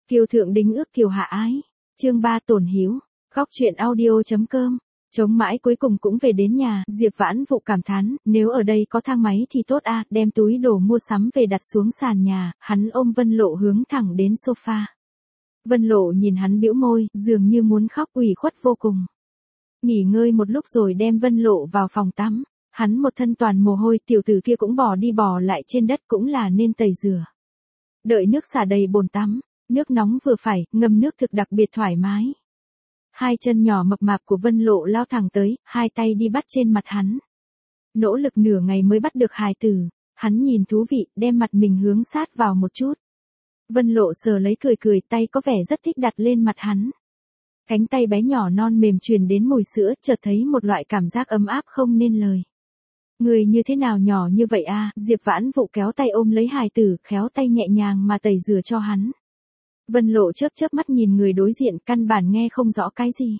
Kiều thượng đính ước kiều hạ ái. Chương 3 tổn hiếu. Góc truyện audio.com. Chống mãi cuối cùng cũng về đến nhà, Diệp Vãn Vụ cảm thán, nếu ở đây có thang máy thì tốt a, đem túi đồ mua sắm về đặt xuống sàn nhà, hắn ôm Vân Lộ hướng thẳng đến sofa. Vân Lộ nhìn hắn bĩu môi, dường như muốn khóc, ủy khuất vô cùng. Nghỉ ngơi một lúc rồi đem Vân Lộ vào phòng tắm, hắn một thân toàn mồ hôi, tiểu tử kia cũng bò đi bò lại trên đất cũng là nên tẩy rửa. Đợi nước xả đầy bồn tắm, nước nóng vừa phải, ngâm nước thực đặc biệt thoải mái. Hai chân nhỏ mập mạp của Vân Lộ lao thẳng tới, hai tay đi bắt trên mặt hắn. Nỗ lực nửa ngày mới bắt được hài tử, hắn nhìn thú vị, đem mặt mình hướng sát vào một chút. Vân Lộ sờ lấy cười cười, tay có vẻ rất thích đặt lên mặt hắn. Cánh tay bé nhỏ non mềm truyền đến mùi sữa, chợt thấy một loại cảm giác ấm áp không nên lời. Người như thế nào nhỏ như vậy a? Diệp Vãn Vụ kéo tay ôm lấy hài tử, khéo tay nhẹ nhàng mà tẩy rửa cho hắn. Vân Lộ chớp chớp mắt nhìn người đối diện, căn bản nghe không rõ cái gì.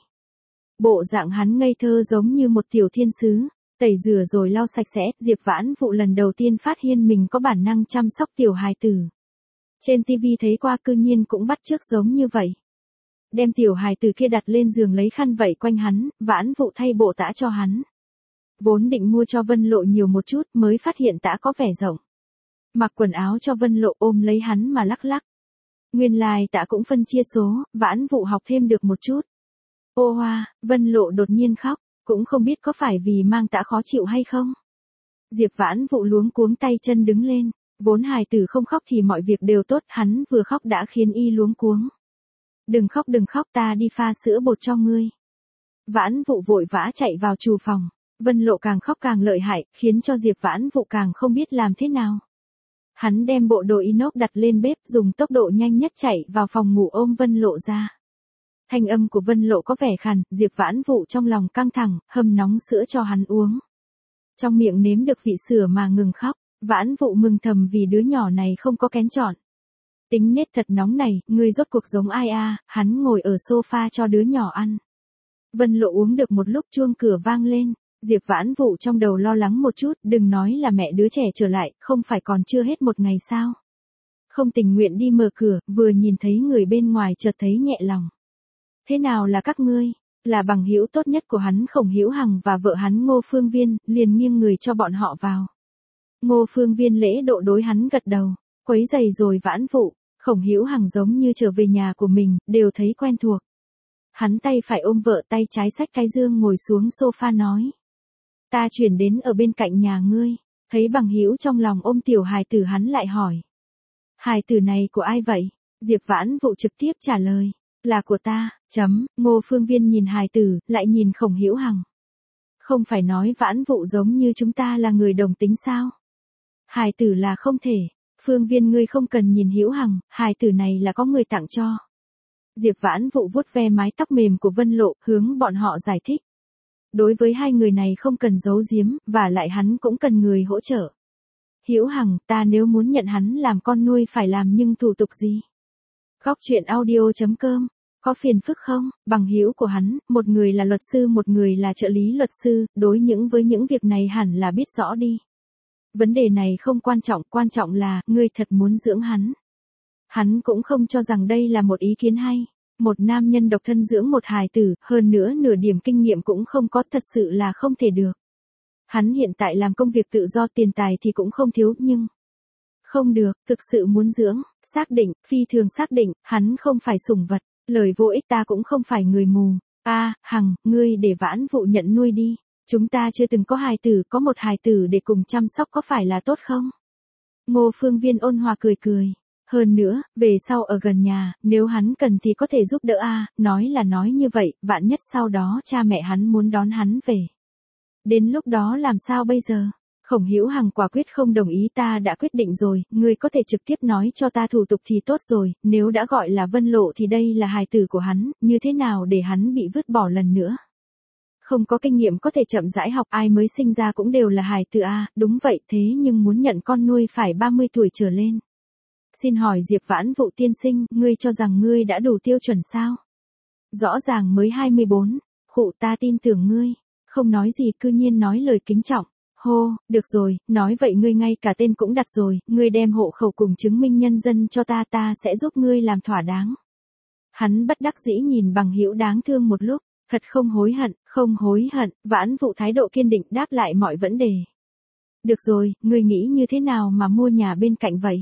Bộ dạng hắn ngây thơ giống như một tiểu thiên sứ, tẩy rửa rồi lau sạch sẽ, Diệp Vãn Vụ lần đầu tiên phát hiện mình có bản năng chăm sóc tiểu hài tử. Trên TV thấy qua cư nhiên cũng bắt chước giống như vậy. Đem tiểu hài tử kia đặt lên giường lấy khăn vẩy quanh hắn, Vãn Vụ thay bộ tã cho hắn. Vốn định mua cho Vân Lộ nhiều một chút mới phát hiện tã có vẻ rộng. Mặc quần áo cho Vân Lộ ôm lấy hắn mà lắc lắc. Nguyên lai tã cũng phân chia số, Vãn Vụ học thêm được một chút. Ô hoa, Vân Lộ đột nhiên khóc, cũng không biết có phải vì mang tã khó chịu hay không. Diệp Vãn Vụ luống cuống tay chân đứng lên, vốn hài tử không khóc thì mọi việc đều tốt, hắn vừa khóc đã khiến y luống cuống. Đừng khóc, ta đi pha sữa bột cho ngươi. Vãn Vụ vội vã chạy vào trù phòng, Vân Lộ càng khóc càng lợi hại, khiến cho Diệp Vãn Vụ càng không biết làm thế nào. Hắn đem bộ đồ inox đặt lên bếp, dùng tốc độ nhanh nhất chạy vào phòng ngủ ôm Vân Lộ ra. Thanh âm của Vân Lộ có vẻ khàn, Diệp Vãn Vụ trong lòng căng thẳng, hâm nóng sữa cho hắn uống. Trong miệng nếm được vị sữa mà ngừng khóc, Vãn Vụ mừng thầm vì đứa nhỏ này không có kén chọn. Tính nết thật nóng này, ngươi rốt cuộc giống ai a? Hắn ngồi ở sofa cho đứa nhỏ ăn. Vân Lộ uống được một lúc chuông cửa vang lên. Diệp Vãn Vụ trong đầu lo lắng một chút, đừng nói là mẹ đứa trẻ trở lại, không phải còn chưa hết một ngày sao. Không tình nguyện đi mở cửa, vừa nhìn thấy người bên ngoài chợt thấy nhẹ lòng. Thế nào là các ngươi? Là bằng hữu tốt nhất của hắn Khổng Hữu Hằng và vợ hắn Ngô Phương Viên, liền nghiêng người cho bọn họ vào. Ngô Phương Viên lễ độ đối hắn gật đầu, quấy giày rồi Vãn Vụ, Khổng Hữu Hằng giống như trở về nhà của mình, đều thấy quen thuộc. Hắn tay phải ôm vợ, tay trái xách cái dương ngồi xuống sofa nói. Ta chuyển đến ở bên cạnh nhà ngươi, thấy bằng hữu trong lòng ôm tiểu hài tử hắn lại hỏi. Hài tử này của ai vậy? Diệp Vãn Vụ trực tiếp trả lời, là của ta, Ngô Phương Viên nhìn hài tử, lại nhìn Khổng Hữu Hằng. Không phải nói Vãn Vụ giống như chúng ta là người đồng tính sao? Hài tử là không thể, Phương Viên ngươi không cần nhìn Hữu Hằng, hài tử này là có người tặng cho. Diệp Vãn Vụ vuốt ve mái tóc mềm của Vân Lộ, hướng bọn họ giải thích. Đối với hai người này không cần giấu giếm, và lại hắn cũng cần người hỗ trợ. Hữu Hằng, ta nếu muốn nhận hắn làm con nuôi phải làm nhưng thủ tục gì? Góc truyện audio.com, có phiền phức không? Bằng hữu của hắn, một người là luật sư, một người là trợ lý luật sư, đối với những việc này hẳn là biết rõ đi. Vấn đề này không quan trọng là, ngươi thật muốn dưỡng hắn. Hắn cũng không cho rằng đây là một ý kiến hay. Một nam nhân độc thân dưỡng một hài tử, hơn nữa nửa điểm kinh nghiệm cũng không có, thật sự là không thể được. Hắn hiện tại làm công việc tự do, tiền tài thì cũng không thiếu, nhưng không được, thực sự muốn dưỡng, xác định, phi thường xác định, hắn không phải sủng vật, lời vô ích, ta cũng không phải người mù. Hằng, ngươi để Vãn Vụ nhận nuôi đi, chúng ta chưa từng có hài tử, có một hài tử để cùng chăm sóc có phải là tốt không? Ngô Phương Viên ôn hòa cười cười. Hơn nữa, về sau ở gần nhà, nếu hắn cần thì có thể giúp đỡ nói là nói như vậy, vạn nhất sau đó cha mẹ hắn muốn đón hắn về. Đến lúc đó làm sao bây giờ? Khổng Hữu Hằng quả quyết không đồng ý, ta đã quyết định rồi, ngươi có thể trực tiếp nói cho ta thủ tục thì tốt rồi, nếu đã gọi là Vân Lộ thì đây là hài tử của hắn, như thế nào để hắn bị vứt bỏ lần nữa? Không có kinh nghiệm có thể chậm rãi học, ai mới sinh ra cũng đều là hài tử đúng vậy, thế nhưng muốn nhận con nuôi phải 30 tuổi trở lên. Xin hỏi Diệp Vãn Vụ tiên sinh, ngươi cho rằng ngươi đã đủ tiêu chuẩn sao? Rõ ràng mới 24, khụ ta tin tưởng ngươi, không nói gì cư nhiên nói lời kính trọng, Hô, được rồi, nói vậy ngươi ngay cả tên cũng đặt rồi, ngươi đem hộ khẩu cùng chứng minh nhân dân cho ta sẽ giúp ngươi làm thỏa đáng. Hắn bất đắc dĩ nhìn Bằng Hữu đáng thương một lúc, thật không hối hận, Vãn Vụ thái độ kiên định đáp lại mọi vấn đề. Được rồi, ngươi nghĩ như thế nào mà mua nhà bên cạnh vậy?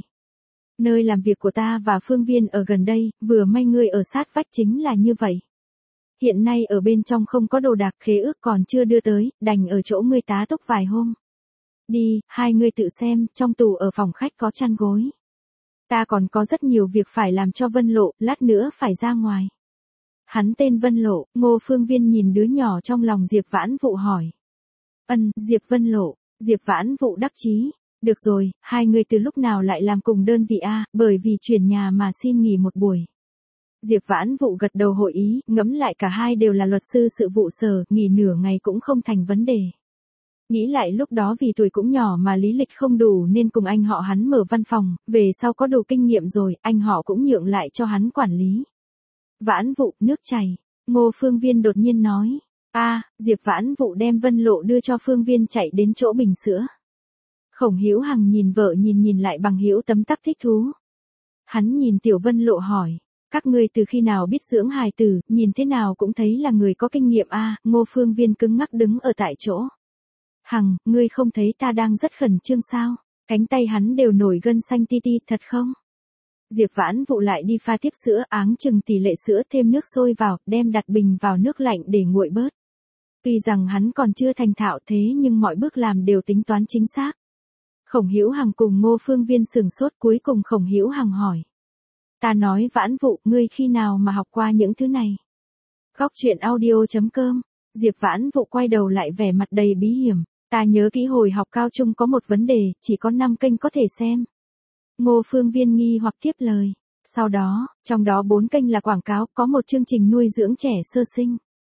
Nơi làm việc của ta và Phương Viên ở gần đây, vừa may ngươi ở sát vách chính là như vậy. Hiện nay ở bên trong không có đồ đạc, khế ước còn chưa đưa tới, đành ở chỗ ngươi tá túc vài hôm. Đi, hai ngươi tự xem, trong tủ ở phòng khách có chăn gối. Ta còn có rất nhiều việc phải làm cho Vân Lộ, lát nữa phải ra ngoài. Hắn tên Vân Lộ, Ngô Phương Viên nhìn đứa nhỏ trong lòng Diệp Vãn Vụ hỏi. Diệp Vân Lộ, Diệp Vãn Vụ đắc chí. Được rồi, hai người từ lúc nào lại làm cùng đơn vị a, bởi vì chuyển nhà mà xin nghỉ một buổi. Diệp Vãn Vụ gật đầu hội ý, ngẫm lại cả hai đều là luật sư sự vụ sở, nghỉ nửa ngày cũng không thành vấn đề. Nghĩ lại lúc đó vì tuổi cũng nhỏ mà lý lịch không đủ nên cùng anh họ hắn mở văn phòng, về sau có đủ kinh nghiệm rồi, anh họ cũng nhượng lại cho hắn quản lý. Vãn Vụ, nước chảy. Ngô Phương Viên đột nhiên nói. Diệp Vãn Vụ đem Vân Lộ đưa cho Phương Viên chạy đến chỗ bình sữa. Khổng Hữu Hằng nhìn vợ nhìn lại Bằng Hữu tấm tắc thích thú. Hắn nhìn Tiểu Vân Lộ hỏi. Các ngươi từ khi nào biết dưỡng hài tử, nhìn thế nào cũng thấy là người có kinh nghiệm Ngô Phương Viên cứng ngắc đứng ở tại chỗ. Hằng, ngươi không thấy ta đang rất khẩn trương sao? Cánh tay hắn đều nổi gân xanh ti ti, thật không? Diệp Vãn Vụ lại đi pha tiếp sữa, áng chừng tỷ lệ sữa, thêm nước sôi vào, đem đặt bình vào nước lạnh để nguội bớt. Tuy rằng hắn còn chưa thành thạo thế nhưng mọi bước làm đều tính toán chính xác. Khổng Hữu Hằng cùng Ngô Phương Viên sửng sốt, cuối cùng Khổng Hữu Hằng hỏi. Ta nói Vãn Vụ, ngươi khi nào mà học qua những thứ này? Góc truyện audio.com. Diệp Vãn Vụ quay đầu lại vẻ mặt đầy bí hiểm. Ta nhớ kỹ hồi học cao trung có một vấn đề, chỉ có 5 kênh có thể xem. Ngô Phương Viên nghi hoặc tiếp lời. Sau đó, trong đó 4 kênh là quảng cáo, có một chương trình nuôi dưỡng trẻ sơ sinh.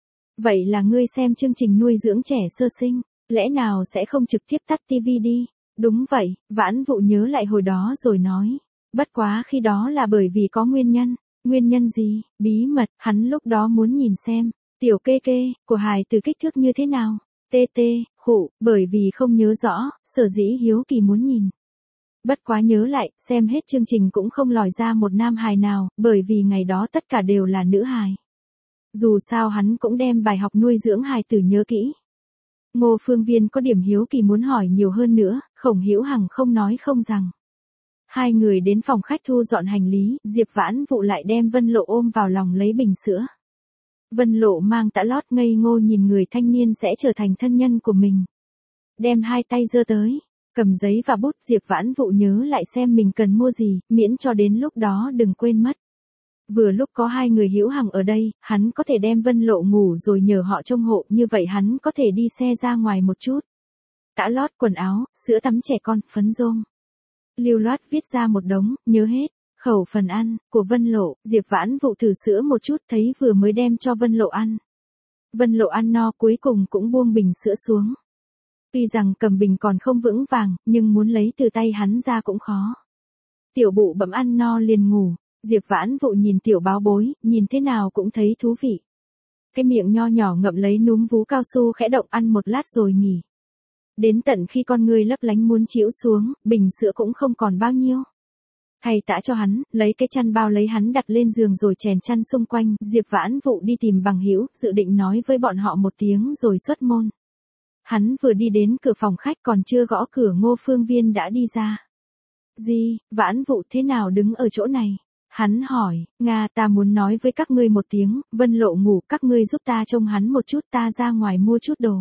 Vậy là ngươi xem chương trình nuôi dưỡng trẻ sơ sinh, lẽ nào sẽ không trực tiếp tắt tivi đi? Đúng vậy, Vãn Vụ nhớ lại hồi đó rồi nói. Bất quá khi đó là bởi vì có nguyên nhân. Nguyên nhân gì? Bí mật, hắn lúc đó muốn nhìn xem. Tiểu kê của hài từ kích thước như thế nào? Khụ, bởi vì không nhớ rõ, sở dĩ hiếu kỳ muốn nhìn. Bất quá nhớ lại, xem hết chương trình cũng không lòi ra một nam hài nào, bởi vì ngày đó tất cả đều là nữ hài. Dù sao hắn cũng đem bài học nuôi dưỡng hài tử nhớ kỹ. Ngô Phương Viên có điểm hiếu kỳ muốn hỏi nhiều hơn nữa, Khổng Hữu Hằng không nói không rằng. Hai người đến phòng khách thu dọn hành lý, Diệp Vãn Vụ lại đem Vân Lộ ôm vào lòng lấy bình sữa. Vân Lộ mang tã lót ngây ngô nhìn người thanh niên sẽ trở thành thân nhân của mình. Đem hai tay giơ tới, cầm giấy và bút, Diệp Vãn Vụ nhớ lại xem mình cần mua gì, miễn cho đến lúc đó đừng quên mất. Vừa lúc có hai người Hữu Hằng ở đây, hắn có thể đem Vân Lộ ngủ rồi nhờ họ trông hộ, như vậy hắn có thể đi xe ra ngoài một chút. Tã lót, quần áo, sữa tắm trẻ con, phấn rôm. Lưu loát viết ra một đống, nhớ hết. Khẩu phần ăn của Vân Lộ, Diệp Vãn Vụ thử sữa một chút, thấy vừa mới đem cho Vân Lộ ăn. Vân Lộ ăn no cuối cùng cũng buông bình sữa xuống. Tuy rằng cầm bình còn không vững vàng, nhưng muốn lấy từ tay hắn ra cũng khó. Tiểu bụ bẩm ăn no liền ngủ, Diệp Vãn Vụ nhìn tiểu báo bối, nhìn thế nào cũng thấy thú vị. Cái miệng nho nhỏ ngậm lấy núm vú cao su khẽ động ăn một lát rồi nghỉ. Đến tận khi con người lấp lánh muốn chĩu xuống, bình sữa cũng không còn bao nhiêu. Thay tã cho hắn, lấy cái chăn bao lấy hắn đặt lên giường rồi chèn chăn xung quanh, Diệp Vãn Vụ đi tìm Bằng Hữu, dự định nói với bọn họ một tiếng rồi xuất môn. Hắn vừa đi đến cửa phòng khách còn chưa gõ cửa Ngô Phương Viên đã đi ra. Gì, Vãn Vụ thế nào đứng ở chỗ này? Hắn hỏi, ta muốn nói với các ngươi một tiếng, Vân Lộ ngủ, các ngươi giúp ta trông hắn một chút, ta ra ngoài mua chút đồ.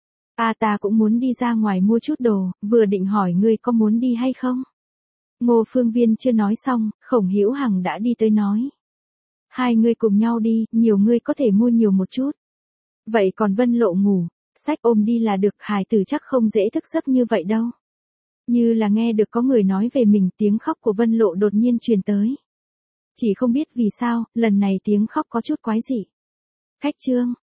Ta cũng muốn đi ra ngoài mua chút đồ, vừa định hỏi ngươi có muốn đi hay không? Ngô Phương Viên chưa nói xong, Khổng Hữu Hằng đã đi tới nói. Hai người cùng nhau đi, nhiều người có thể mua nhiều một chút. Vậy còn Vân Lộ ngủ, xách ôm đi là được, hài tử chắc không dễ thức giấc như vậy đâu. Như là nghe được có người nói về mình, tiếng khóc của Vân Lộ đột nhiên truyền tới. Chỉ không biết vì sao, lần này tiếng khóc có chút quái dị. Khách trương,